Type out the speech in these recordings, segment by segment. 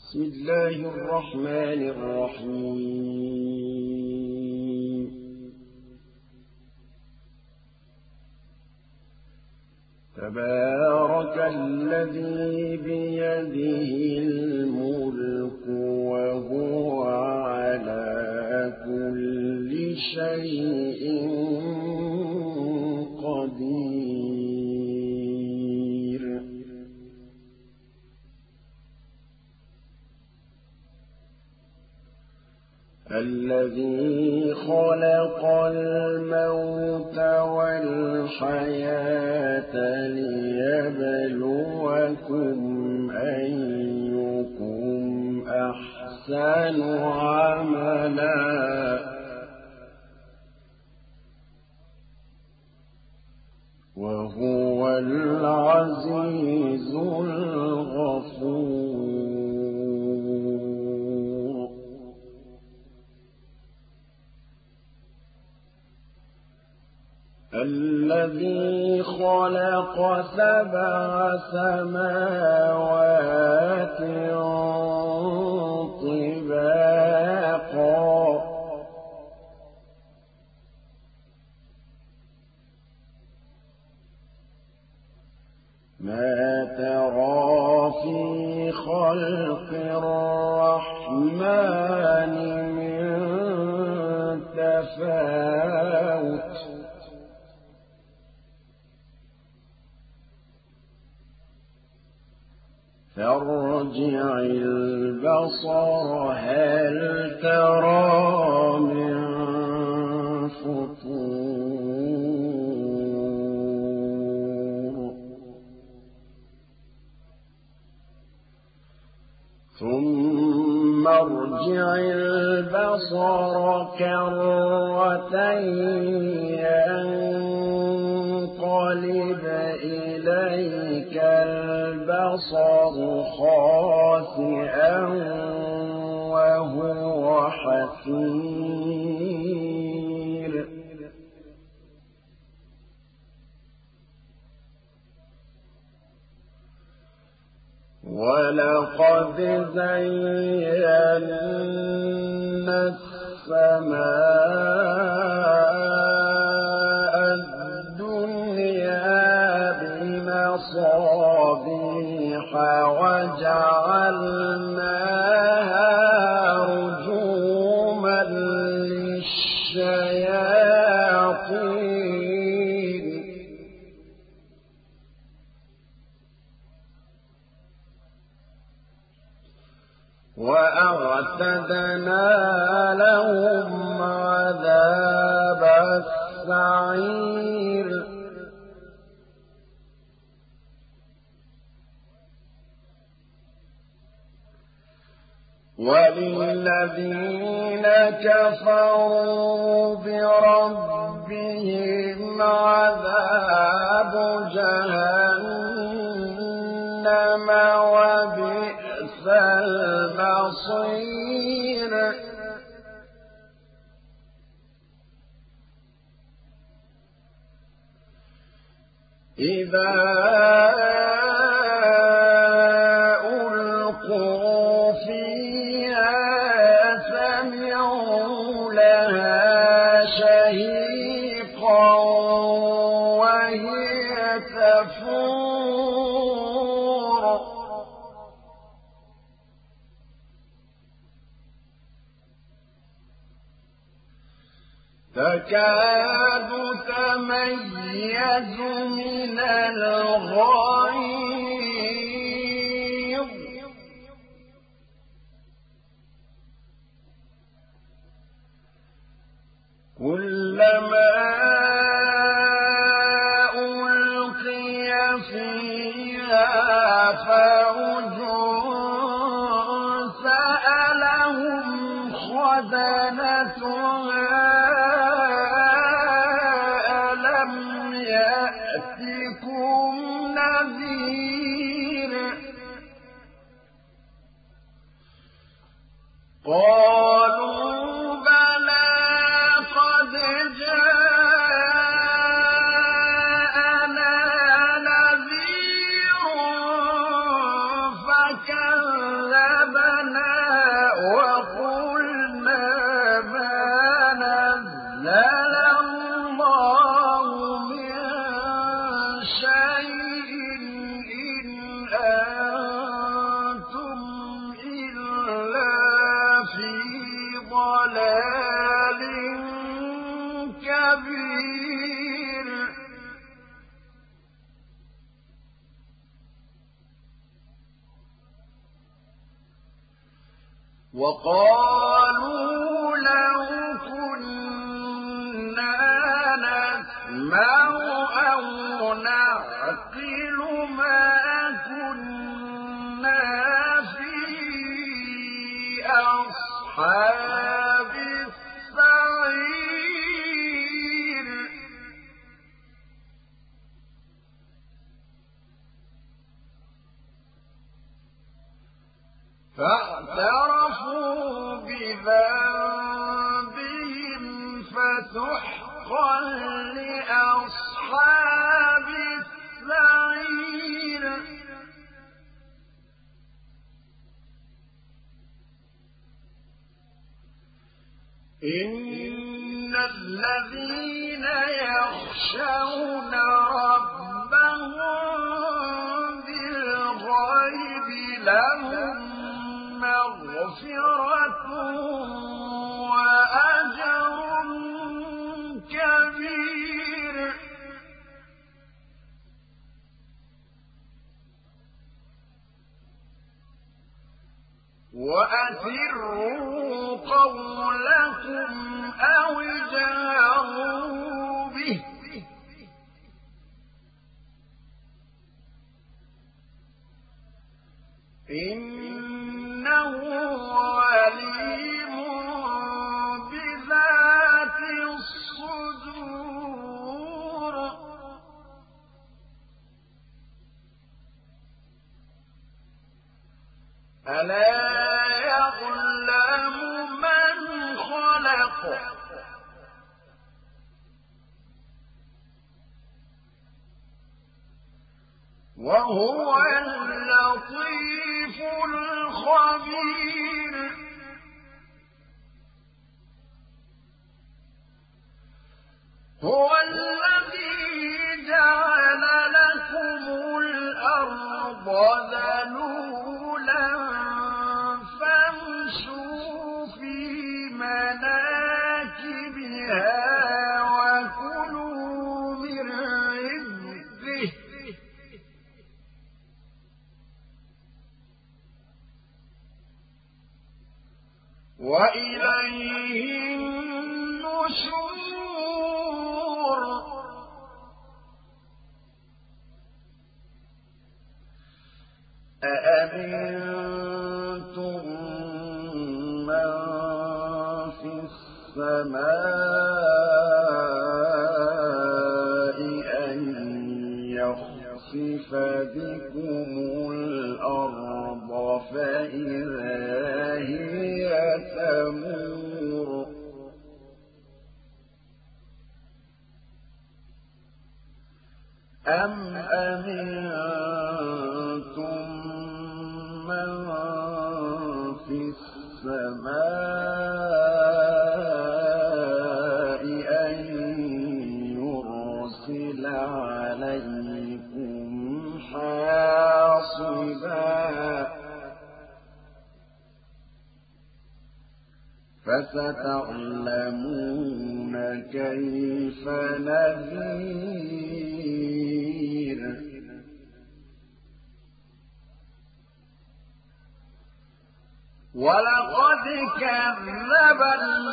بسم الله الرحمن الرحيم تبارك الذي بيده الملك وهو على كل شيء قدير الذي خلق الموت والحياة ليبلوكم أيكم أحسن عملا وهو العزيز الغفور الذي خلق 7 سماوات طباقا ما ترى في خلق الرحمن من تفاوت فارجع البصر هل ترى من فطور ثم ارجع البصر كرتين ينقلب إليك البصر خاسئا وهو حسير ولقد زينا السماء الدنيا بمصابيح وجعلناها رجوما للشياطين وأعتدنا لهم عذاب السعير وللذين كفروا بربهم عذاب جهنم وبئس المصير إذا ألقوا فيها سمعوا لها شهيقا وهي تفور تكاد تميز من الغيظ كلما ألقي فيها فوج سألهم خزنتها يأتكم نذير قالوا بلى قد جاءنا نذير فكذبنا وقالوا لو كنا نسمع أو نعقل ما كنا في أصحاب السعير فاعترفوا بذنبهم فسحقا لأصحاب السعير إن الذين يخشون ربهم بالغيب لهم مغفرة وأجر كبير وأسروا قولكم أو اجهروا به إنه عليم بذات الصدور ألا يعلم من خلق وهو اللطيف الخبير هو الذي جعل لكم الأرض ذلولا فامشوا في مناكبها وكلوا من رزقه وإليه النشور أأمنتم من في السماء أن يخسف بكم الأرض فإذا هي تمور أم أمنتم من في السماء أن يرسل عليكم حاصبا فستعلمون كيف نذير ولقد كذب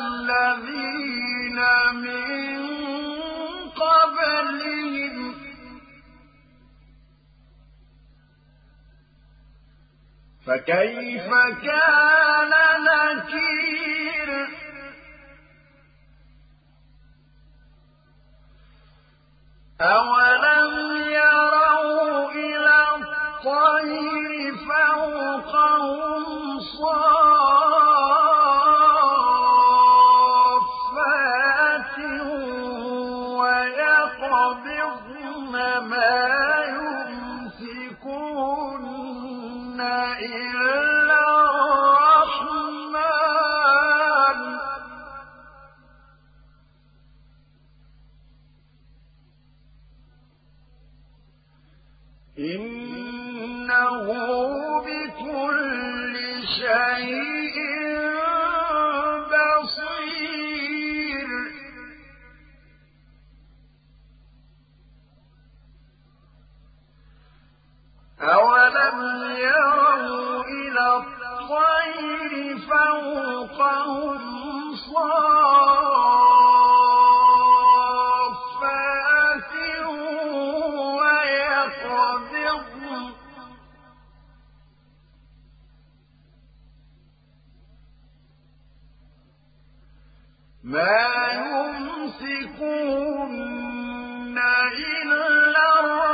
الذين من قبلهم فكيف كان نكير أولم يروا إلى الطير فوقهم صافات ويقبضن ما يمسكون إلا الرحمن إنه بكل شيء بصير أولم يروا إلى الطير ما يمسكون إلا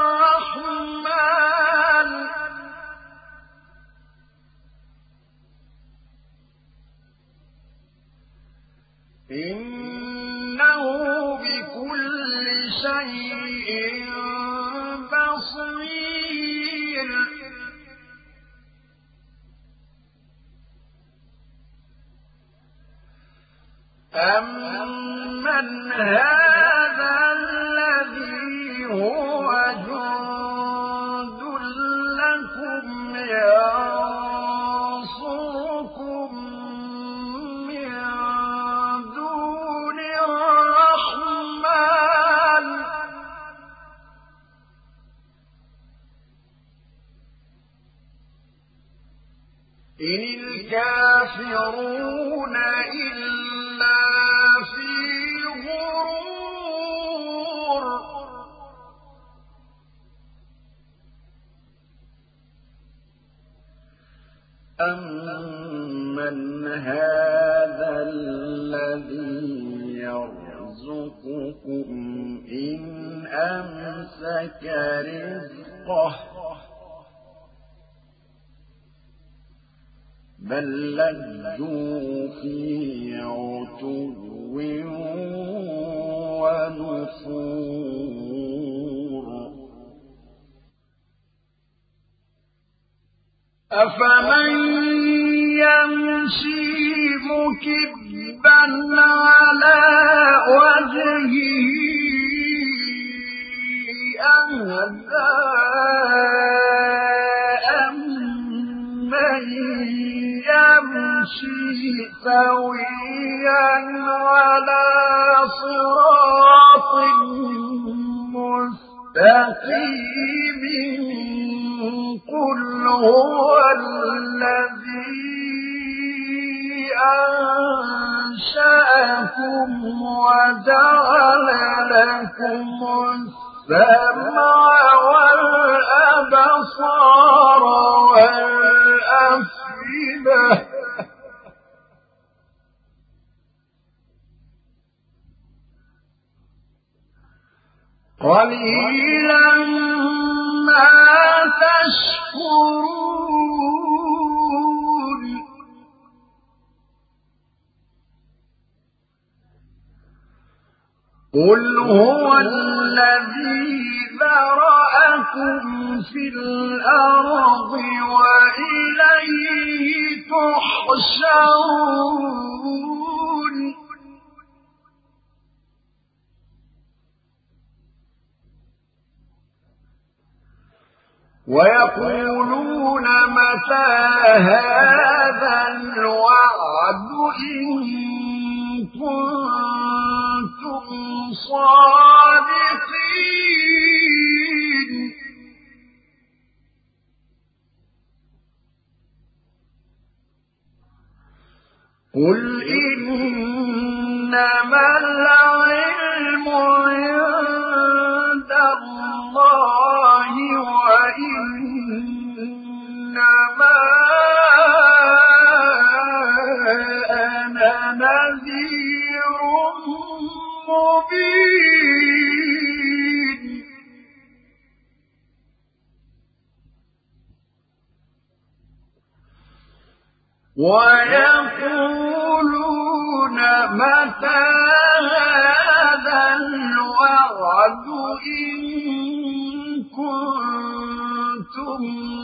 الرحمن إنه بكل شيء بصير أمن هذا الذي هو جند لكم ينصركم من دون الرحمن إن الكافرون إلا في غرور أمن هذا الذي يرزقكم إن أمسك رزقه بل لجوا في عتو ونفور أفمن يمشي مكبا على وجهه أهدى أمن يمشي سويا على صراط مستقيم قل هو الذي أنشأكم وجعل لكم السمع والأبصار والأفئدة قليلا ما تشكرون قل هو الذي ذرأكم في الأرض وإليه تحشرون ويقولون متى هذا الوعد إن كنتم صادقين قل إنما العلم عند الله وإنما أنا نذير مبين ويقولون متى هذا الوعد إن كنتم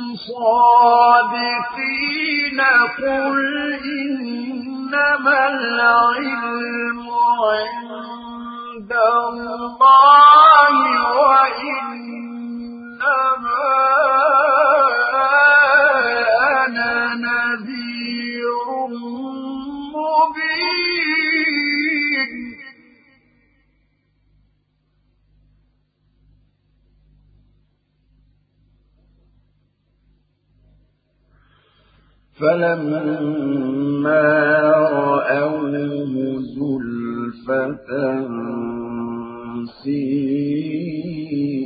صادقين قل إنما العلم عند الله وإنما أنا نذير مبين فلما رأوه زلفة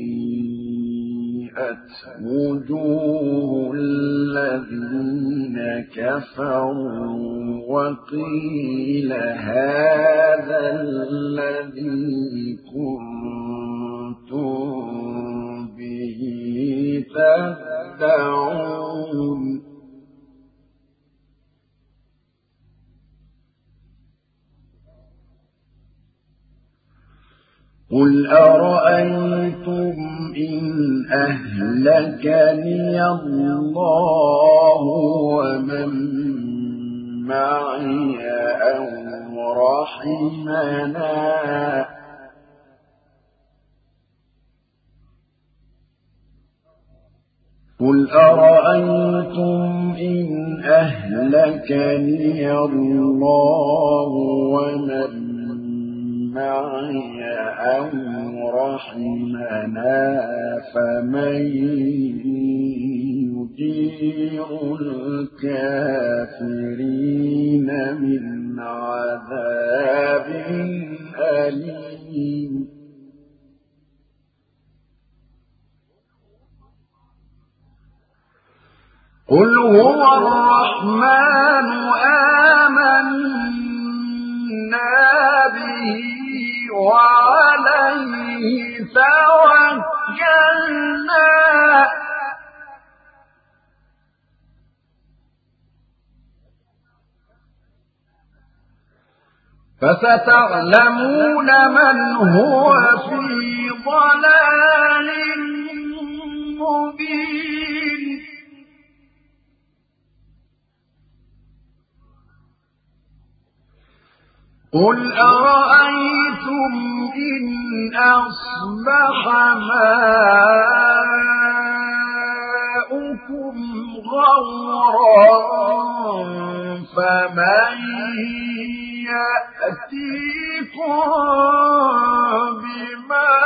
سيئت وجوه الذين كفروا وقيل هذا الذي كنتم به تدعون قل أرأيتم إن أهلكني الله ومن معي أو رحمنا قل أرأيتم إن أهلكني الله ومن معي أو رحمنا فمن يجير الكافرين من عذاب أليم قل هو الرحمن آمنا به وعليه توكلنا فستعلمون من هو في ضلال مبين قل أرأيتم إن أصبح ماؤكم غورا فمن يأتيكم بماء